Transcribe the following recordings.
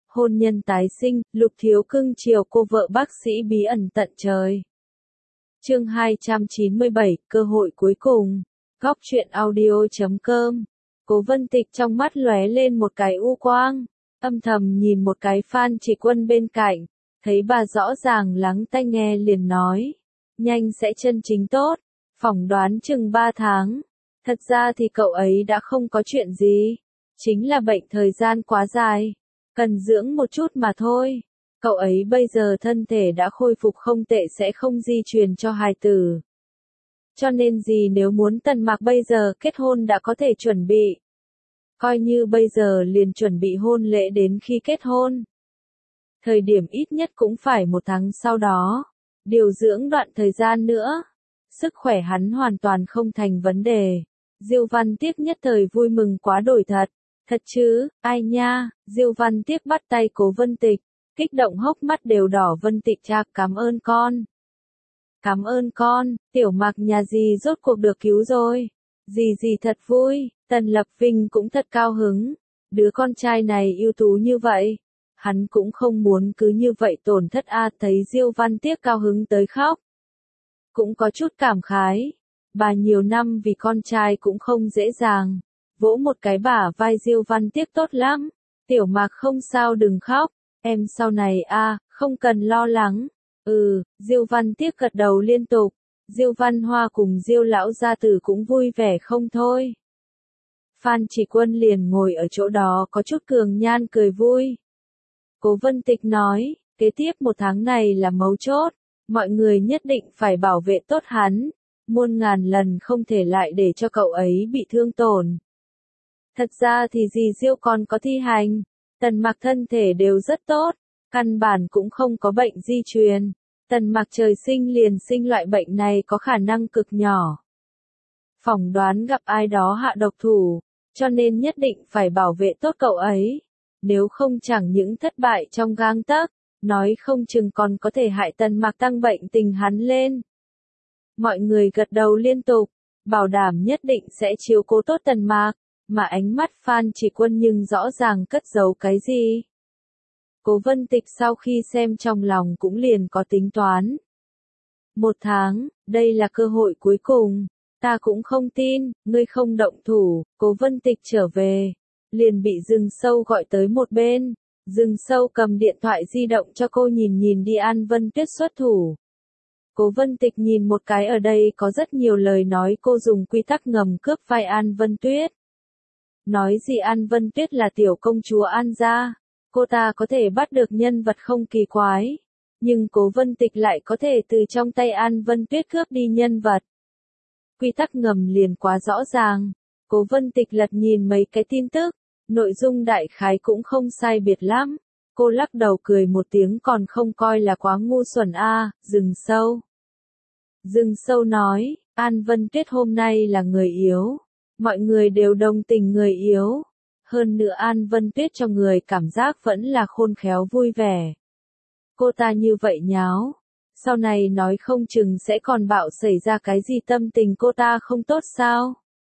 hôn nhân tái sinh, Lục Thiếu cưng chiều cô vợ bác sĩ bí ẩn tận trời. Chương 297, cơ hội cuối cùng. Góc truyện audio.com. Cố Vân Tịch trong mắt lóe lên một cái u quang, âm thầm nhìn một cái Phan Chỉ Quân bên cạnh, thấy bà rõ ràng lắng tai nghe liền nói, nhanh sẽ chân chính tốt, phỏng đoán chừng 3 tháng. Thật ra thì cậu ấy đã không có chuyện gì, chính là bệnh thời gian quá dài, cần dưỡng một chút mà thôi. Cậu ấy bây giờ thân thể đã khôi phục không tệ, sẽ không di truyền cho hài tử. Cho nên gì nếu muốn Tần Mạc bây giờ kết hôn đã có thể chuẩn bị. Coi như bây giờ liền chuẩn bị hôn lễ đến khi kết hôn. Thời điểm ít nhất cũng phải 1 tháng sau đó. Điều dưỡng đoạn thời gian nữa. Sức khỏe hắn hoàn toàn không thành vấn đề. Diêu Văn Tiếc nhất thời vui mừng quá đổi thật. Thật chứ, ai nha, Diêu Văn Tiếc bắt tay Cố Vân Tịch. Kích động hốc mắt đều đỏ. Vân Tịch cha, cảm ơn con. Cảm ơn con, Tiểu Mạc nhà dì rốt cuộc được cứu rồi. Dì thật vui, Tần Lập Vinh cũng thật cao hứng. Đứa con trai này ưu tú như vậy. Hắn cũng không muốn cứ như vậy tổn thất thấy Diêu Văn Tiếc cao hứng tới khóc. Cũng có chút cảm khái. Bà nhiều năm vì con trai cũng không dễ dàng. Vỗ một cái bả vai Diêu Văn Tiếc, tốt lắm. Tiểu Mạc không sao, đừng khóc. Em sau này không cần lo lắng. Diêu Văn Tiếc gật đầu liên tục. Diêu Văn Hoa cùng Diêu lão gia tử cũng vui vẻ không thôi. Phan Chỉ Quân liền ngồi ở chỗ đó có chút cường nhan cười vui. Cố Vân Tịch nói, kế tiếp 1 tháng này là mấu chốt, mọi người nhất định phải bảo vệ tốt hắn, muôn ngàn lần không thể lại để cho cậu ấy bị thương tổn. Thật ra thì dì Diêu còn có thi hành, Tần Mạc thân thể đều rất tốt, căn bản cũng không có bệnh di truyền. Tần Mạc trời sinh liền sinh loại bệnh này có khả năng cực nhỏ. Phỏng đoán gặp ai đó hạ độc thủ, cho nên nhất định phải bảo vệ tốt cậu ấy. Nếu không chẳng những thất bại trong gang tấc, nói không chừng còn có thể hại Tần Mạc tăng bệnh tình hắn lên. Mọi người gật đầu liên tục, bảo đảm nhất định sẽ chiếu cố tốt Tần Mạc, mà ánh mắt Phan Chỉ Quân nhưng rõ ràng cất giấu cái gì. Cố Vân Tịch sau khi xem trong lòng cũng liền có tính toán. 1 tháng, đây là cơ hội cuối cùng, ta cũng không tin, ngươi không động thủ. Cố Vân Tịch trở về, liền bị Dừng Sâu gọi tới một bên. Dừng Sâu cầm điện thoại di động cho cô nhìn đi An Vân Tuyết xuất thủ. Cố Vân Tịch nhìn một cái, ở đây có rất nhiều lời nói cô dùng quy tắc ngầm cướp vai An Vân Tuyết. Nói gì An Vân Tuyết là tiểu công chúa An gia. Cô ta có thể bắt được nhân vật không kỳ quái, nhưng Cố Vân Tịch lại có thể từ trong tay An Vân Tuyết cướp đi nhân vật. Quy tắc ngầm liền quá rõ ràng. Cố Vân Tịch lật nhìn mấy cái tin tức, nội dung đại khái cũng không sai biệt lắm. Cô lắc đầu cười một tiếng, còn không coi là quá ngu xuẩn Dừng Sâu. Dừng Sâu nói, An Vân Tuyết hôm nay là người yếu. Mọi người đều đồng tình người yếu. Hơn nữa An Vân Tuyết cho người cảm giác vẫn là khôn khéo vui vẻ. Cô ta như vậy nháo, sau này nói không chừng sẽ còn bạo xảy ra cái gì, tâm tình cô ta không tốt sao?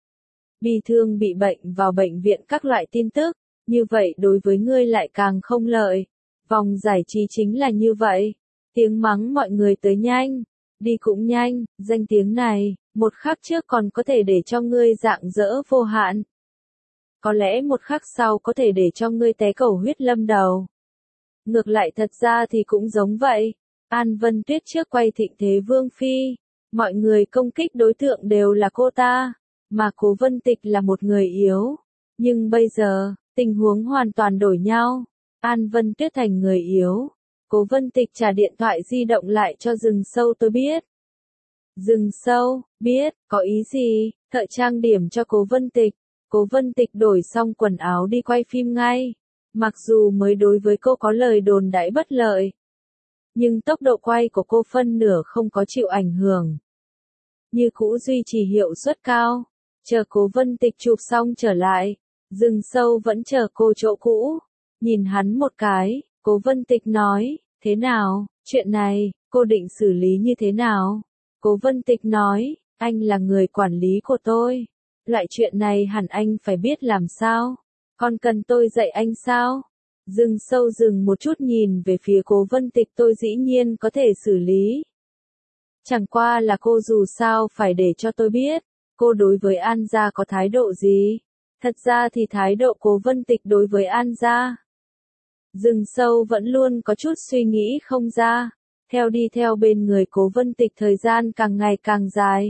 Bị thương bị bệnh vào bệnh viện các loại tin tức, như vậy đối với ngươi lại càng không lợi. Vòng giải trí chính là như vậy, tiếng mắng mọi người tới nhanh, đi cũng nhanh, danh tiếng này, một khắc trước còn có thể để cho ngươi rạng rỡ vô hạn. Có lẽ một khắc sau có thể để cho ngươi té cầu huyết lâm đầu. Ngược lại thật ra thì cũng giống vậy. An Vân Tuyết trước quay Thịnh Thế Vương Phi, mọi người công kích đối tượng đều là cô ta, mà Cố Vân Tịch là một người yếu. Nhưng bây giờ, tình huống hoàn toàn đổi nhau. An Vân Tuyết thành người yếu. Cố Vân Tịch trả điện thoại di động lại cho Dừng Sâu, tôi biết. Dừng Sâu, biết, có ý gì? Thợ trang điểm cho Cố Vân Tịch. Cố Vân Tịch đổi xong quần áo đi quay phim ngay. Mặc dù mới đối với cô có lời đồn đãi bất lợi, nhưng tốc độ quay của cô phân nửa không có chịu ảnh hưởng. Như cũ duy trì hiệu suất cao. Chờ Cố Vân Tịch chụp xong trở lại, Dừng Sâu vẫn chờ cô chỗ cũ. Nhìn hắn một cái, Cố Vân Tịch nói, thế nào, chuyện này, cô định xử lý như thế nào? Cố Vân Tịch nói, anh là người quản lý của tôi. Loại chuyện này hẳn anh phải biết làm sao. Còn cần tôi dạy anh sao? Dừng sâu dừng một chút nhìn về phía Cố Vân Tịch, tôi dĩ nhiên có thể xử lý. Chẳng qua là cô dù sao phải để cho tôi biết, cô đối với An gia có thái độ gì. Thật ra thì thái độ Cố Vân Tịch đối với An gia. Dừng sâu vẫn luôn có chút suy nghĩ không ra, đi theo bên người Cố Vân Tịch thời gian càng ngày càng dài.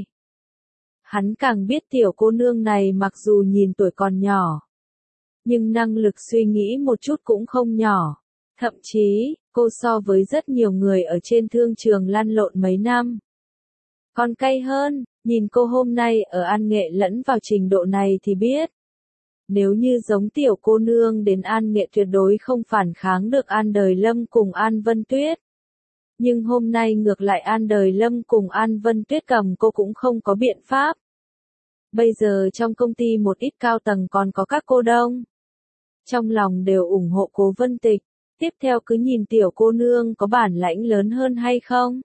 Hắn càng biết tiểu cô nương này mặc dù nhìn tuổi còn nhỏ, nhưng năng lực suy nghĩ một chút cũng không nhỏ. Thậm chí, cô so với rất nhiều người ở trên thương trường lăn lộn mấy năm còn cay hơn, nhìn cô hôm nay ở An Nghệ lẫn vào trình độ này thì biết. Nếu như giống tiểu cô nương đến An Nghệ tuyệt đối không phản kháng được An Đời Lâm cùng An Vân Tuyết. Nhưng hôm nay ngược lại An Đời Lâm cùng An Vân Tuyết cầm cô cũng không có biện pháp. Bây giờ trong công ty một ít cao tầng còn có các cô đông. Trong lòng đều ủng hộ Cố Vân Tịch, tiếp theo cứ nhìn tiểu cô nương có bản lãnh lớn hơn hay không.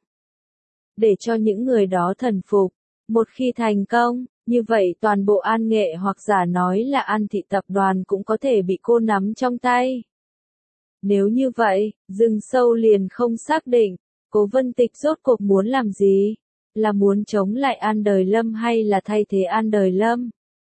Để cho những người đó thần phục, một khi thành công, như vậy toàn bộ An Nghệ hoặc giả nói là An thị tập đoàn cũng có thể bị cô nắm trong tay. Nếu như vậy, Dừng Sâu liền không xác định, Cố Vân Tịch rốt cuộc muốn làm gì? Là muốn chống lại An Đời Lâm hay là thay thế An Đời Lâm?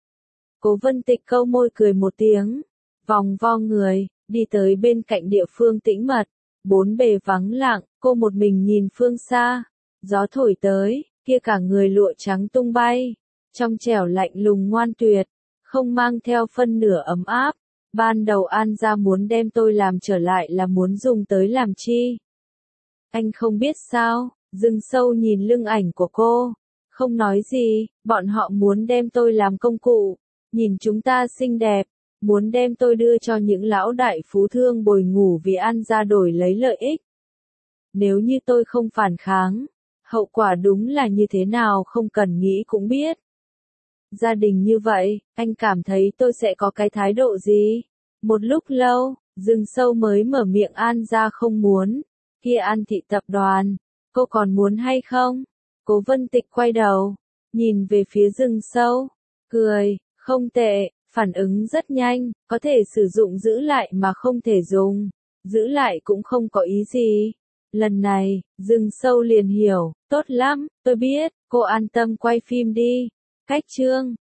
Cố Vân Tịch câu môi cười một tiếng, vòng vo người, đi tới bên cạnh địa phương tĩnh mật, bốn bề vắng lặng, cô một mình nhìn phương xa, gió thổi tới, kia cả người lụa trắng tung bay, trong trẻo lạnh lùng ngoan tuyệt, không mang theo phân nửa ấm áp. Ban đầu An gia muốn đem tôi làm trở lại là muốn dùng tới làm chi? Anh không biết sao? Dừng Sâu nhìn lưng ảnh của cô, không nói gì, bọn họ muốn đem tôi làm công cụ, nhìn chúng ta xinh đẹp, muốn đem tôi đưa cho những lão đại phú thương bồi ngủ vì An gia đổi lấy lợi ích. Nếu như tôi không phản kháng, hậu quả đúng là như thế nào không cần nghĩ cũng biết. Gia đình như vậy, anh cảm thấy tôi sẽ có cái thái độ gì? Một lúc lâu, Dừng Sâu mới mở miệng. An gia không muốn, kia An thị tập đoàn, cô còn muốn hay không? Cố Vân Tịch quay đầu, nhìn về phía Dừng Sâu, cười, không tệ, phản ứng rất nhanh, có thể sử dụng giữ lại mà không thể dùng, giữ lại cũng không có ý gì. Lần này, Dừng Sâu liền hiểu, tốt lắm, tôi biết, cô an tâm quay phim đi. Cách chương